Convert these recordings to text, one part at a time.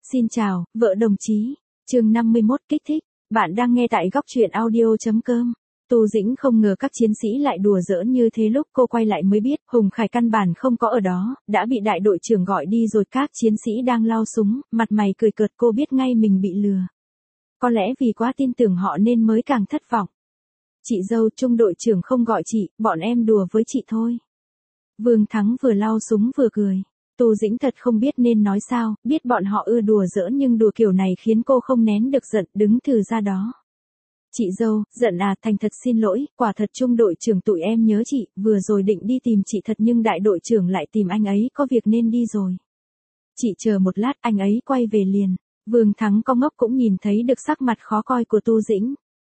Xin chào, vợ đồng chí. Chương 51 kích thích. Bạn đang nghe tại góc truyện audio.com. Tu Dĩnh không ngờ các chiến sĩ lại đùa giỡn như thế, lúc cô quay lại mới biết Hùng Khải căn bản không có ở đó, đã bị đại đội trưởng gọi đi rồi. Các chiến sĩ đang lao súng, mặt mày cười cợt, cô biết ngay mình bị lừa. Có lẽ vì quá tin tưởng họ nên mới càng thất vọng. Chị dâu, trung đội trưởng không gọi chị, bọn em đùa với chị thôi. Vương Thắng vừa lao súng vừa cười. Tu Dĩnh thật không biết nên nói sao, biết bọn họ ưa đùa giỡn nhưng đùa kiểu này khiến cô không nén được giận, đứng thừ ra đó. Chị dâu, giận à, thành thật xin lỗi, quả thật trung đội trưởng tụi em nhớ chị, vừa rồi định đi tìm chị thật nhưng đại đội trưởng lại tìm anh ấy, có việc nên đi rồi. Chị chờ một lát, anh ấy quay về liền. Vương Thắng có ngốc cũng nhìn thấy được sắc mặt khó coi của Tu Dĩnh.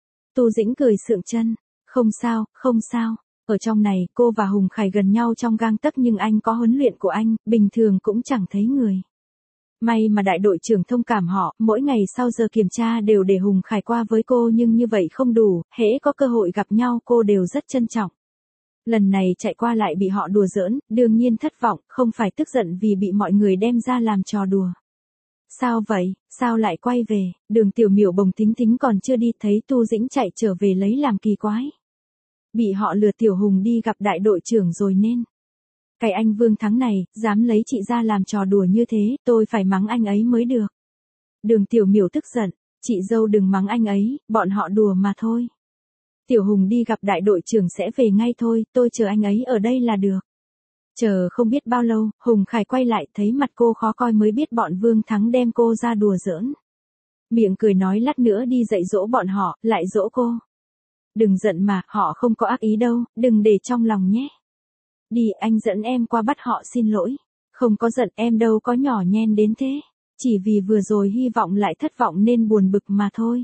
Tu Dĩnh cười sượng chân, không sao, không sao. Ở trong này, cô và Hùng Khải gần nhau trong gang tấc nhưng anh có huấn luyện của anh, bình thường cũng chẳng thấy người. May mà đại đội trưởng thông cảm họ, mỗi ngày sau giờ kiểm tra đều để Hùng Khải qua với cô, nhưng như vậy không đủ, hễ có cơ hội gặp nhau cô đều rất trân trọng. Lần này chạy qua lại bị họ đùa giỡn, đương nhiên thất vọng, không phải tức giận vì bị mọi người đem ra làm trò đùa. Sao vậy, sao lại quay về? Đường Tiểu Miểu bồng Tính Tính còn chưa đi thấy Tu Dĩnh chạy trở về lấy làm kỳ quái. Bị họ lừa Tiểu Hùng đi gặp đại đội trưởng rồi nên. Cái anh Vương Thắng này, dám lấy chị ra làm trò đùa như thế, tôi phải mắng anh ấy mới được. Đường Tiểu Miểu tức giận, chị dâu đừng mắng anh ấy, bọn họ đùa mà thôi. Tiểu Hùng đi gặp đại đội trưởng sẽ về ngay thôi, tôi chờ anh ấy ở đây là được. Chờ không biết bao lâu, Hùng Khải quay lại thấy mặt cô khó coi mới biết bọn Vương Thắng đem cô ra đùa giỡn. Miệng cười nói lát nữa đi dạy dỗ bọn họ, lại dỗ cô. Đừng giận mà, họ không có ác ý đâu, đừng để trong lòng nhé. Đi, anh dẫn em qua bắt họ xin lỗi. Không có giận, em đâu có nhỏ nhen đến thế. Chỉ vì vừa rồi hy vọng lại thất vọng nên buồn bực mà thôi.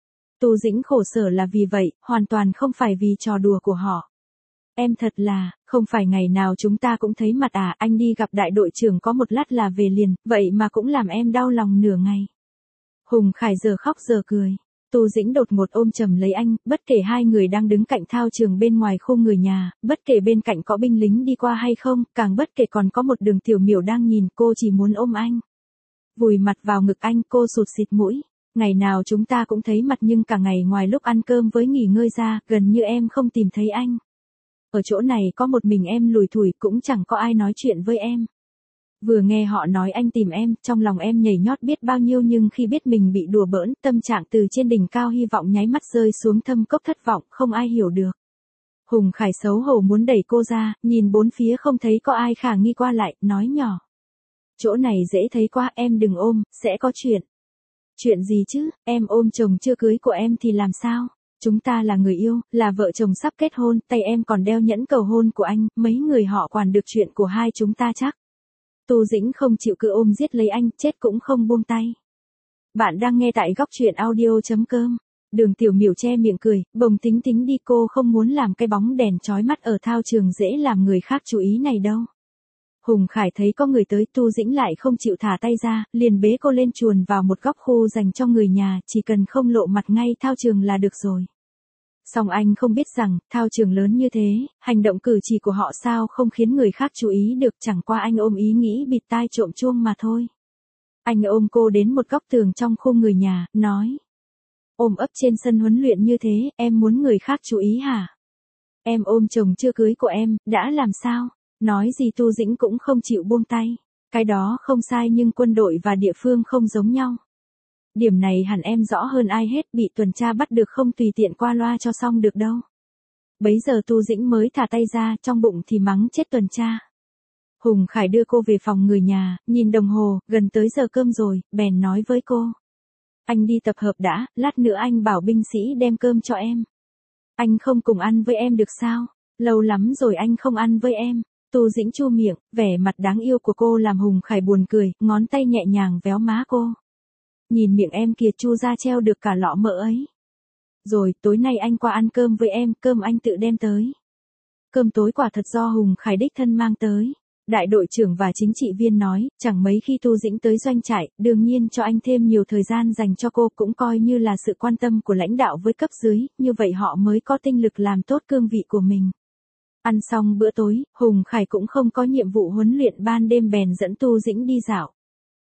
Tu Dĩnh khổ sở là vì vậy, hoàn toàn không phải vì trò đùa của họ. Em thật là, không phải ngày nào chúng ta cũng thấy mặt à, anh đi gặp đại đội trưởng có một lát là về liền, vậy mà cũng làm em đau lòng nửa ngày. Hùng Khải giờ khóc giờ cười. Tu Dĩnh đột ngột ôm chầm lấy anh, bất kể hai người đang đứng cạnh thao trường bên ngoài khu người nhà, bất kể bên cạnh có binh lính đi qua hay không, càng bất kể còn có một Đường Tiểu Miểu đang nhìn, cô chỉ muốn ôm anh. Vùi mặt vào ngực anh, cô sụt sịt mũi. Ngày nào chúng ta cũng thấy mặt nhưng cả ngày ngoài lúc ăn cơm với nghỉ ngơi ra, gần như em không tìm thấy anh. Ở chỗ này có một mình em lủi thủi, cũng chẳng có ai nói chuyện với em. Vừa nghe họ nói anh tìm em, trong lòng em nhảy nhót biết bao nhiêu, nhưng khi biết mình bị đùa bỡn, tâm trạng từ trên đỉnh cao hy vọng nháy mắt rơi xuống thâm cốc thất vọng, không ai hiểu được. Hùng Khải xấu hổ muốn đẩy cô ra, nhìn bốn phía không thấy có ai khả nghi qua lại, nói nhỏ. Chỗ này dễ thấy quá, em đừng ôm, sẽ có chuyện. Chuyện gì chứ, em ôm chồng chưa cưới của em thì làm sao? Chúng ta là người yêu, là vợ chồng sắp kết hôn, tay em còn đeo nhẫn cầu hôn của anh, mấy người họ quản được chuyện của hai chúng ta chắc. Tu Dĩnh không chịu, cứ ôm giết lấy anh, chết cũng không buông tay. Bạn đang nghe tại góc truyện audio.com. Đường Tiểu Miểu che miệng cười, bồng Tính Tính đi, cô không muốn làm cái bóng đèn chói mắt ở thao trường dễ làm người khác chú ý này đâu. Hùng Khải thấy có người tới, Tu Dĩnh lại không chịu thả tay ra, liền bế cô lên chuồn vào một góc khu dành cho người nhà, chỉ cần không lộ mặt ngay thao trường là được rồi. Song anh không biết rằng, thao trường lớn như thế, hành động cử chỉ của họ sao không khiến người khác chú ý được, chẳng qua anh ôm ý nghĩ bịt tai trộm chuông mà thôi. Anh ôm cô đến một góc tường trong khu người nhà, nói. Ôm ấp trên sân huấn luyện như thế, em muốn người khác chú ý hả? Em ôm chồng chưa cưới của em, đã làm sao? Nói gì Tu Dĩnh cũng không chịu buông tay. Cái đó không sai nhưng quân đội và địa phương không giống nhau. Điểm này hẳn em rõ hơn ai hết, bị tuần tra bắt được không tùy tiện qua loa cho xong được đâu. Bấy giờ Tu Dĩnh mới thả tay ra, trong bụng thì mắng chết tuần tra. Hùng Khải đưa cô về phòng người nhà, nhìn đồng hồ, gần tới giờ cơm rồi, bèn nói với cô. Anh đi tập hợp đã, lát nữa anh bảo binh sĩ đem cơm cho em. Anh không cùng ăn với em được sao? Lâu lắm rồi anh không ăn với em. Tu Dĩnh chu miệng, vẻ mặt đáng yêu của cô làm Hùng Khải buồn cười, ngón tay nhẹ nhàng véo má cô. Nhìn miệng em kìa, chu ra treo được cả lọ mỡ ấy. Rồi, tối nay anh qua ăn cơm với em, cơm anh tự đem tới. Cơm tối quả thật do Hùng Khải đích thân mang tới. Đại đội trưởng và chính trị viên nói, chẳng mấy khi Tu Dĩnh tới doanh trại, đương nhiên cho anh thêm nhiều thời gian dành cho cô, cũng coi như là sự quan tâm của lãnh đạo với cấp dưới, như vậy họ mới có tinh lực làm tốt cương vị của mình. Ăn xong bữa tối, Hùng Khải cũng không có nhiệm vụ huấn luyện ban đêm bèn dẫn Tu Dĩnh đi dạo.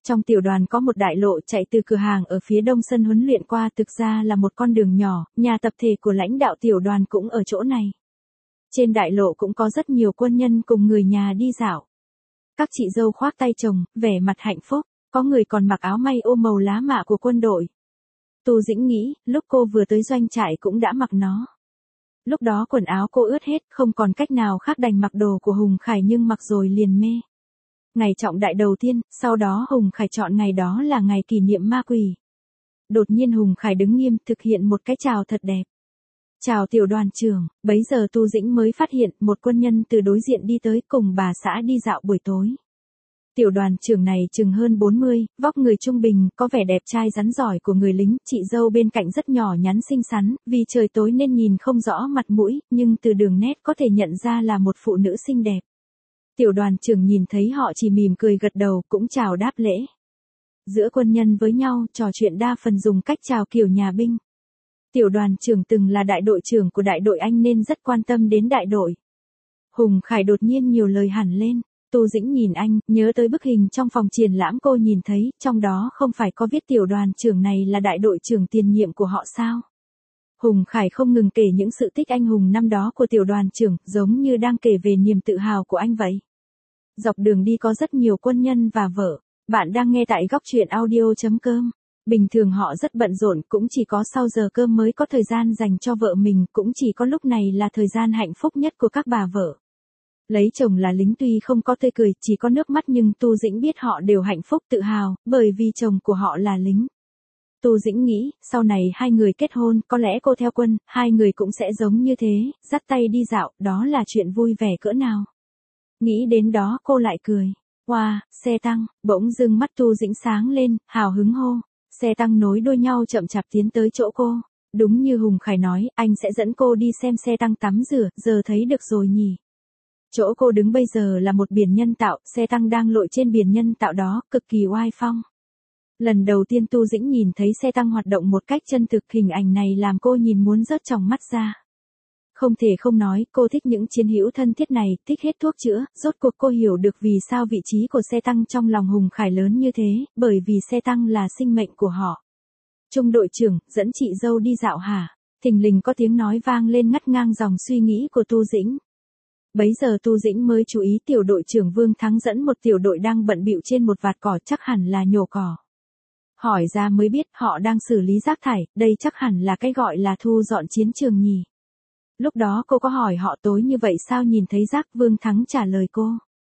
Trong tiểu đoàn có một đại lộ chạy từ cửa hàng ở phía đông sân huấn luyện qua, thực ra là một con đường nhỏ, nhà tập thể của lãnh đạo tiểu đoàn cũng ở chỗ này. Trên đại lộ cũng có rất nhiều quân nhân cùng người nhà đi dạo. Các chị dâu khoác tay chồng, vẻ mặt hạnh phúc, có người còn mặc áo may ô màu lá mạ của quân đội. Tu Dĩnh nghĩ, lúc cô vừa tới doanh trại cũng đã mặc nó. Lúc đó quần áo cô ướt hết, không còn cách nào khác đành mặc đồ của Hùng Khải, nhưng mặc rồi liền mê. Ngày trọng đại đầu tiên, sau đó Hùng Khải chọn ngày đó là ngày kỷ niệm ma quỷ. Đột nhiên Hùng Khải đứng nghiêm, thực hiện một cái chào thật đẹp. Chào tiểu đoàn trưởng, bấy giờ Tu Dĩnh mới phát hiện một quân nhân từ đối diện đi tới cùng bà xã đi dạo buổi tối. Tiểu đoàn trưởng này chừng hơn 40, vóc người trung bình, có vẻ đẹp trai rắn giỏi của người lính, chị dâu bên cạnh rất nhỏ nhắn xinh xắn, vì trời tối nên nhìn không rõ mặt mũi, nhưng từ đường nét có thể nhận ra là một phụ nữ xinh đẹp. Tiểu đoàn trưởng nhìn thấy họ chỉ mỉm cười gật đầu, cũng chào đáp lễ. Giữa quân nhân với nhau, trò chuyện đa phần dùng cách chào kiểu nhà binh. Tiểu đoàn trưởng từng là đại đội trưởng của đại đội Anh nên rất quan tâm đến đại đội. Hùng Khải đột nhiên nhiều lời hẳn lên. Tu Dĩnh nhìn anh, nhớ tới bức hình trong phòng triển lãm cô nhìn thấy, trong đó không phải có viết tiểu đoàn trưởng này là đại đội trưởng tiền nhiệm của họ sao? Hùng Khải không ngừng kể những sự tích anh hùng năm đó của tiểu đoàn trưởng, giống như đang kể về niềm tự hào của anh vậy. Dọc đường đi có rất nhiều quân nhân và vợ. Bạn đang nghe tại góc truyện audio.com. Bình thường họ rất bận rộn, cũng chỉ có sau giờ cơm mới có thời gian dành cho vợ mình, cũng chỉ có lúc này là thời gian hạnh phúc nhất của các bà vợ. Lấy chồng là lính tuy không có tươi cười, chỉ có nước mắt, nhưng Tu Dĩnh biết họ đều hạnh phúc tự hào, bởi vì chồng của họ là lính. Tu Dĩnh nghĩ, sau này hai người kết hôn, có lẽ cô theo quân, hai người cũng sẽ giống như thế, dắt tay đi dạo, đó là chuyện vui vẻ cỡ nào. Nghĩ đến đó cô lại cười. Wow, xe tăng, bỗng dưng mắt Tu Dĩnh sáng lên, hào hứng hô. Xe tăng nối đuôi nhau chậm chạp tiến tới chỗ cô. Đúng như Hùng Khải nói, anh sẽ dẫn cô đi xem xe tăng tắm rửa, giờ thấy được rồi nhỉ. Chỗ cô đứng bây giờ là một biển nhân tạo, xe tăng đang lội trên biển nhân tạo đó, cực kỳ oai phong. Lần đầu tiên Tu Dĩnh nhìn thấy xe tăng hoạt động một cách chân thực, hình ảnh này làm cô nhìn muốn rớt tròng mắt ra. Không thể không nói, cô thích những chiến hữu thân thiết này, thích hết thuốc chữa, rốt cuộc cô hiểu được vì sao vị trí của xe tăng trong lòng Hùng Khải lớn như thế, bởi vì xe tăng là sinh mệnh của họ. Trung đội trưởng, dẫn chị dâu đi dạo hả? Thình lình có tiếng nói vang lên ngắt ngang dòng suy nghĩ của Tu Dĩnh. Bấy giờ Tu Dĩnh mới chú ý tiểu đội trưởng Vương Thắng dẫn một tiểu đội đang bận bịu trên một vạt cỏ, chắc hẳn là nhổ cỏ. Hỏi ra mới biết họ đang xử lý rác thải, đây chắc hẳn là cái gọi là thu dọn chiến trường nhỉ. Lúc đó cô có hỏi họ tối như vậy sao nhìn thấy rác, Vương Thắng trả lời cô.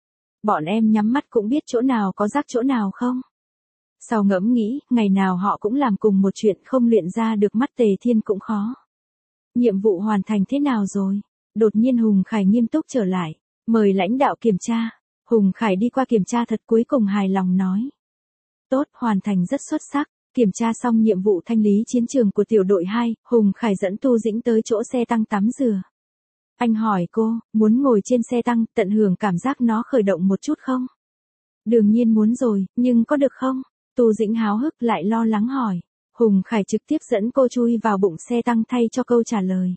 Bọn em nhắm mắt cũng biết chỗ nào có rác chỗ nào không? Sau ngẫm nghĩ, ngày nào họ cũng làm cùng một chuyện, không luyện ra được mắt Tề Thiên cũng khó. Nhiệm vụ hoàn thành thế nào rồi? Đột nhiên Hùng Khải nghiêm túc trở lại. Mời lãnh đạo kiểm tra. Hùng Khải đi qua kiểm tra thật, cuối cùng hài lòng nói. Tốt, hoàn thành rất xuất sắc. Kiểm tra xong nhiệm vụ thanh lý chiến trường của tiểu đội 2, Hùng Khải dẫn Tu Dĩnh tới chỗ xe tăng tắm rửa. Anh hỏi cô, muốn ngồi trên xe tăng, tận hưởng cảm giác nó khởi động một chút không? Đương nhiên muốn rồi, nhưng có được không? Tu Dĩnh háo hức lại lo lắng hỏi. Hùng Khải trực tiếp dẫn cô chui vào bụng xe tăng thay cho câu trả lời.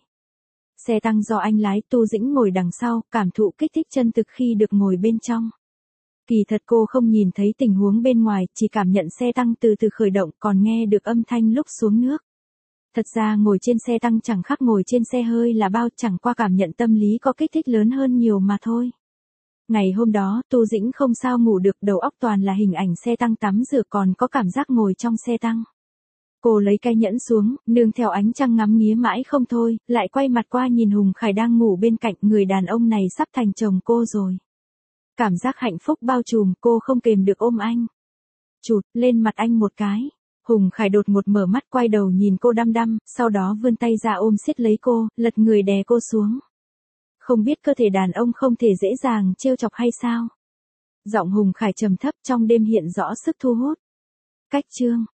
Xe tăng do anh lái, Tu Dĩnh ngồi đằng sau, cảm thụ kích thích chân thực khi được ngồi bên trong. Kỳ thật cô không nhìn thấy tình huống bên ngoài, chỉ cảm nhận xe tăng từ từ khởi động, còn nghe được âm thanh lúc xuống nước. Thật ra ngồi trên xe tăng chẳng khác ngồi trên xe hơi là bao, chẳng qua cảm nhận tâm lý có kích thích lớn hơn nhiều mà thôi. Ngày hôm đó, Tu Dĩnh không sao ngủ được, đầu óc toàn là hình ảnh xe tăng tắm rửa, còn có cảm giác ngồi trong xe tăng. Cô lấy cây nhẫn xuống, nương theo ánh trăng ngắm nghía mãi không thôi, lại quay mặt qua nhìn Hùng Khải đang ngủ bên cạnh, người đàn ông này sắp thành chồng cô rồi. Cảm giác hạnh phúc bao trùm, cô không kềm được ôm anh. Chụt lên mặt anh một cái. Hùng Khải đột ngột mở mắt, quay đầu nhìn cô đăm đăm, sau đó vươn tay ra ôm siết lấy cô, lật người đè cô xuống. Không biết cơ thể đàn ông không thể dễ dàng trêu chọc hay sao? Giọng Hùng Khải trầm thấp, trong đêm hiện rõ sức thu hút. Cách chương